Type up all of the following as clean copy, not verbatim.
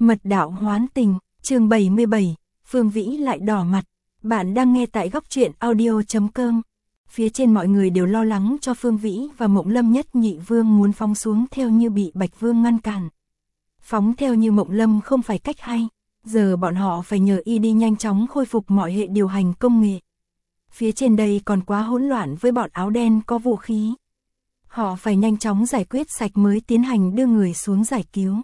Mật đạo hoán tình, chương 77, Phương Vĩ lại đỏ mặt. Bạn đang nghe tại góc truyện audio.com. Phía trên mọi người đều lo lắng cho Phương Vĩ và Mộng Lâm Nhất Nhị Vương muốn phóng xuống theo như bị Bạch Vương ngăn cản. Phóng theo như Mộng Lâm không phải cách hay, giờ bọn họ phải nhờ y đi nhanh chóng khôi phục mọi hệ điều hành công nghệ. Phía trên đây còn quá hỗn loạn với bọn áo đen có vũ khí. Họ phải nhanh chóng giải quyết sạch mới tiến hành đưa người xuống giải cứu.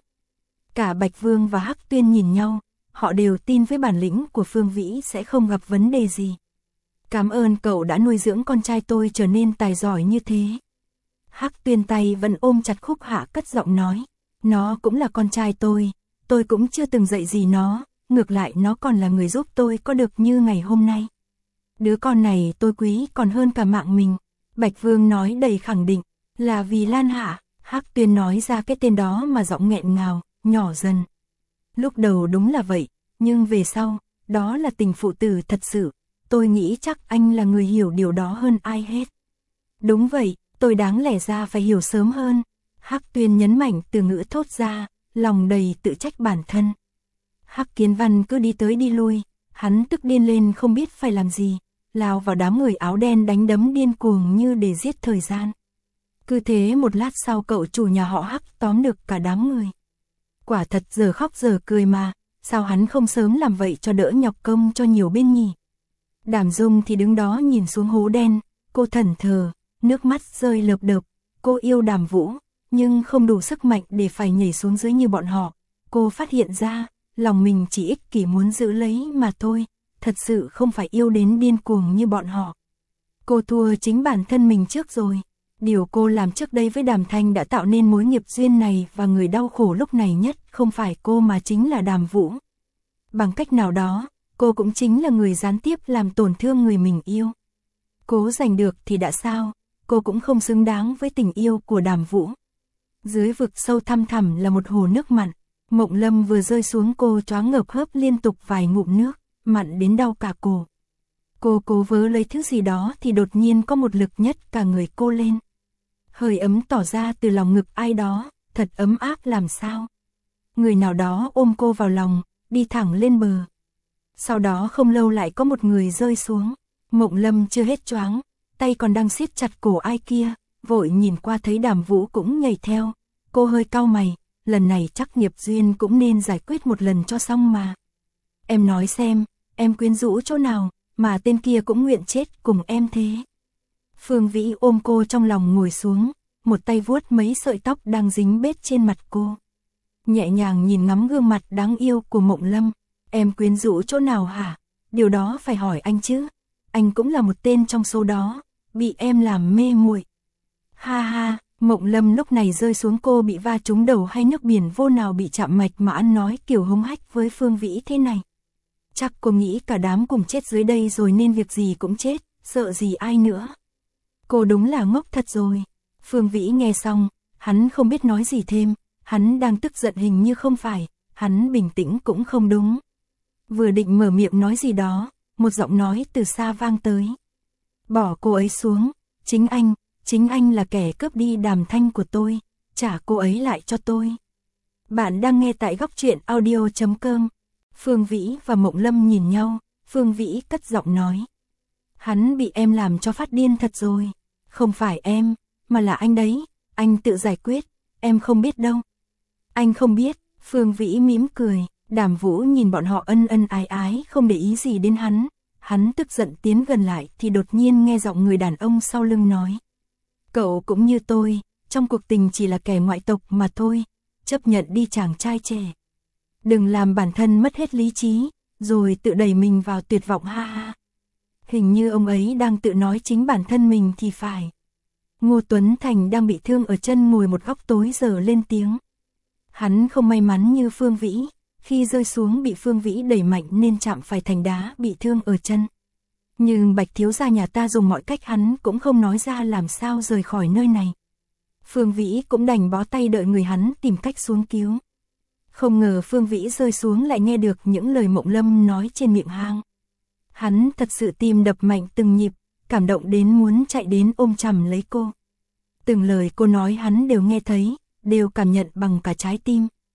Cả Bạch Vương và Hắc Tuyên nhìn nhau, họ đều tin với bản lĩnh của Phương Vĩ sẽ không gặp vấn đề gì. Cảm ơn cậu đã nuôi dưỡng con trai tôi trở nên tài giỏi như thế. Hắc Tuyên tay vẫn ôm chặt Khúc Hạ cất giọng nói, nó cũng là con trai tôi cũng chưa từng dạy gì nó, ngược lại nó còn là người giúp tôi có được như ngày hôm nay. Đứa con này tôi quý còn hơn cả mạng mình. Bạch Vương nói đầy khẳng định, là vì Lan Hạ. Hắc Tuyên nói ra cái tên đó mà giọng nghẹn ngào, nhỏ dần. Lúc đầu đúng là vậy, nhưng về sau, đó là tình phụ tử thật sự. Tôi nghĩ chắc anh là người hiểu điều đó hơn ai hết. Đúng vậy, tôi đáng lẽ ra phải hiểu sớm hơn. Hắc Tuyên nhấn mạnh từ ngữ thốt ra, lòng đầy tự trách bản thân. Hắc Kiến Văn cứ đi tới đi lui, hắn tức điên lên không biết phải làm gì, lao vào đám người áo đen đánh đấm điên cuồng như để giết thời gian. Cứ thế một lát sau cậu chủ nhà họ Hắc tóm được cả đám người. Quả thật giờ khóc giờ cười mà, sao hắn không sớm làm vậy cho đỡ nhọc công cho nhiều bên nhỉ. Đàm Dung thì đứng đó nhìn xuống hố đen, cô thẫn thờ, nước mắt rơi lợp đợp. Cô yêu Đàm Vũ, nhưng không đủ sức mạnh để phải nhảy xuống dưới như bọn họ. Cô phát hiện ra, lòng mình chỉ ích kỷ muốn giữ lấy mà thôi, thật sự không phải yêu đến điên cuồng như bọn họ. Cô thua chính bản thân mình trước rồi. Điều cô làm trước đây với Đàm Thanh đã tạo nên mối nghiệp duyên này, và người đau khổ lúc này nhất không phải cô mà chính là Đàm Vũ. Bằng cách nào đó, cô cũng chính là người gián tiếp làm tổn thương người mình yêu. Cố giành được thì đã sao, cô cũng không xứng đáng với tình yêu của Đàm Vũ. Dưới vực sâu thăm thẳm là một hồ nước mặn, Mộng Lâm vừa rơi xuống cô choáng ngợp hớp liên tục vài ngụm nước, mặn đến đau cả cổ. Cô cố vớ lấy thứ gì đó thì đột nhiên có một lực nhấc cả người cô lên. Hơi ấm tỏ ra từ lòng ngực ai đó, thật ấm áp làm sao. Người nào đó ôm cô vào lòng, đi thẳng lên bờ. Sau đó không lâu lại có một người rơi xuống. Mộng Lâm chưa hết choáng, tay còn đang siết chặt cổ ai kia, vội nhìn qua thấy Đàm Vũ cũng nhảy theo. Cô hơi cau mày, lần này chắc nghiệp duyên cũng nên giải quyết một lần cho xong mà. Em nói xem, em quyến rũ chỗ nào, mà tên kia cũng nguyện chết cùng em thế. Phương Vĩ ôm cô trong lòng ngồi xuống, một tay vuốt mấy sợi tóc đang dính bết trên mặt cô. Nhẹ nhàng nhìn ngắm gương mặt đáng yêu của Mộng Lâm. Em quyến rũ chỗ nào hả? Điều đó phải hỏi anh chứ. Anh cũng là một tên trong số đó, bị em làm mê muội. Ha ha, Mộng Lâm lúc này rơi xuống, cô bị va trúng đầu hay nước biển vô nào bị chạm mạch mà ăn nói kiểu hống hách với Phương Vĩ thế này. Chắc cô nghĩ cả đám cùng chết dưới đây rồi nên việc gì cũng chết, sợ gì ai nữa. Cô đúng là ngốc thật rồi. Phương Vĩ nghe xong, hắn không biết nói gì thêm, hắn đang tức giận hình như không phải, hắn bình tĩnh cũng không đúng. Vừa định mở miệng nói gì đó, một giọng nói từ xa vang tới. Bỏ cô ấy xuống, chính anh là kẻ cướp đi Đàm Thanh của tôi, trả cô ấy lại cho tôi. Bạn đang nghe tại góc truyện audio.com. Phương Vĩ và Mộng Lâm nhìn nhau, Phương Vĩ cất giọng nói. Hắn bị em làm cho phát điên thật rồi, không phải em, mà là anh đấy, anh tự giải quyết, em không biết đâu. Anh không biết, Phương Vĩ mỉm cười. Đàm Vũ nhìn bọn họ ân ân ái ái không để ý gì đến hắn tức giận tiến gần lại thì đột nhiên nghe giọng người đàn ông sau lưng nói. Cậu cũng như tôi, trong cuộc tình chỉ là kẻ ngoại tộc mà thôi, chấp nhận đi chàng trai trẻ. Đừng làm bản thân mất hết lý trí, rồi tự đẩy mình vào tuyệt vọng ha ha. Hình như ông ấy đang tự nói chính bản thân mình thì phải. Ngô Tuấn Thành đang bị thương ở chân ngồi một góc tối giờ lên tiếng. Hắn không may mắn như Phương Vĩ. Khi rơi xuống bị Phương Vĩ đẩy mạnh nên chạm phải thành đá bị thương ở chân. Nhưng Bạch thiếu gia nhà ta dùng mọi cách hắn cũng không nói ra làm sao rời khỏi nơi này. Phương Vĩ cũng đành bó tay đợi người hắn tìm cách xuống cứu. Không ngờ Phương Vĩ rơi xuống lại nghe được những lời Mộng Lâm nói trên miệng hang. Hắn thật sự tim đập mạnh từng nhịp, cảm động đến muốn chạy đến ôm chầm lấy cô. Từng lời cô nói hắn đều nghe thấy, đều cảm nhận bằng cả trái tim.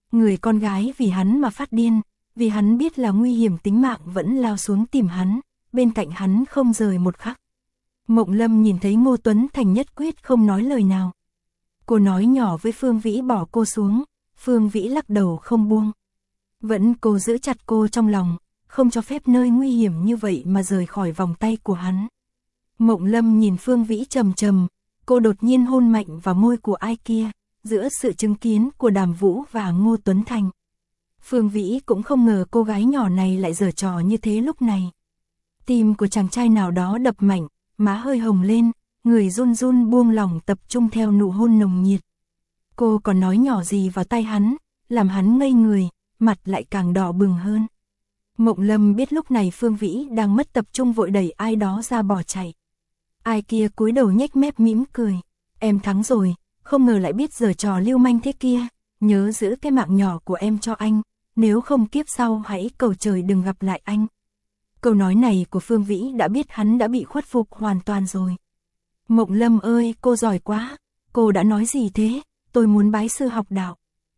Người con gái vì hắn mà phát điên, vì hắn biết là nguy hiểm tính mạng vẫn lao xuống tìm hắn, bên cạnh hắn không rời một khắc. Mộng Lâm nhìn thấy Ngô Tuấn Thành nhất quyết không nói lời nào. Cô nói nhỏ với Phương Vĩ bỏ cô xuống, Phương Vĩ lắc đầu không buông. Vẫn cô giữ chặt cô trong lòng, không cho phép nơi nguy hiểm như vậy mà rời khỏi vòng tay của hắn. Mộng Lâm nhìn Phương Vĩ trầm trầm, cô đột nhiên hôn mạnh vào môi của ai kia, giữa sự chứng kiến của Đàm Vũ và Ngô Tuấn Thành. Phương Vĩ cũng không ngờ cô gái nhỏ này lại giở trò như thế lúc này. Tim của chàng trai nào đó đập mạnh, má hơi hồng lên, người run run buông lỏng tập trung theo nụ hôn nồng nhiệt. Cô còn nói nhỏ gì vào tay hắn, làm hắn ngây người, mặt lại càng đỏ bừng hơn. Mộng Lâm biết lúc này Phương Vĩ đang mất tập trung vội đẩy ai đó ra bỏ chạy. Ai kia cúi đầu nhếch mép mỉm cười. Em thắng rồi, không ngờ lại biết giở trò lưu manh thế kia, nhớ giữ cái mạng nhỏ của em cho anh, nếu không kiếp sau hãy cầu trời đừng gặp lại anh. Câu nói này của Phương Vĩ đã biết hắn đã bị khuất phục hoàn toàn rồi. Mộng Lâm ơi, cô giỏi quá, cô đã nói gì thế, tôi muốn bái sư học đạo.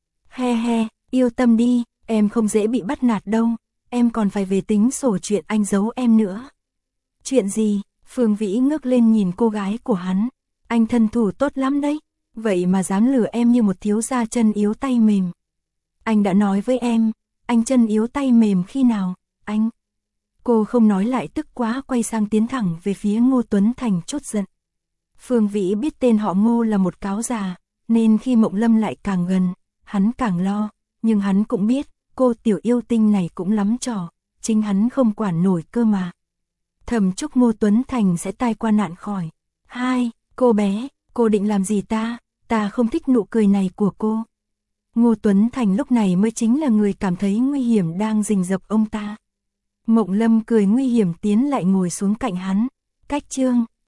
He he, yêu tâm đi, em không dễ bị bắt nạt đâu, em còn phải về tính sổ chuyện anh giấu em nữa. Chuyện gì? Phương Vĩ ngước lên nhìn cô gái của hắn, anh thân thủ tốt lắm đấy, vậy mà dám lừa em như một thiếu gia chân yếu tay mềm. Anh đã nói với em, anh chân yếu tay mềm khi nào, anh... Cô không nói lại tức quá quay sang tiến thẳng về phía Ngô Tuấn Thành chốt giận. Phương Vĩ biết tên họ Ngô là một cáo già, nên khi Mộng Lâm lại càng gần, hắn càng lo, nhưng hắn cũng biết, cô tiểu yêu tinh này cũng lắm trò, chính hắn không quản nổi cơ mà. Thầm chúc Ngô Tuấn Thành sẽ tai qua nạn khỏi. Hai, cô bé, cô định làm gì ta không thích nụ cười này của cô. Ngô Tuấn Thành lúc này mới chính là người cảm thấy nguy hiểm đang rình rập ông ta. Mộng Lâm cười nguy hiểm tiến lại ngồi xuống cạnh hắn. Cách chương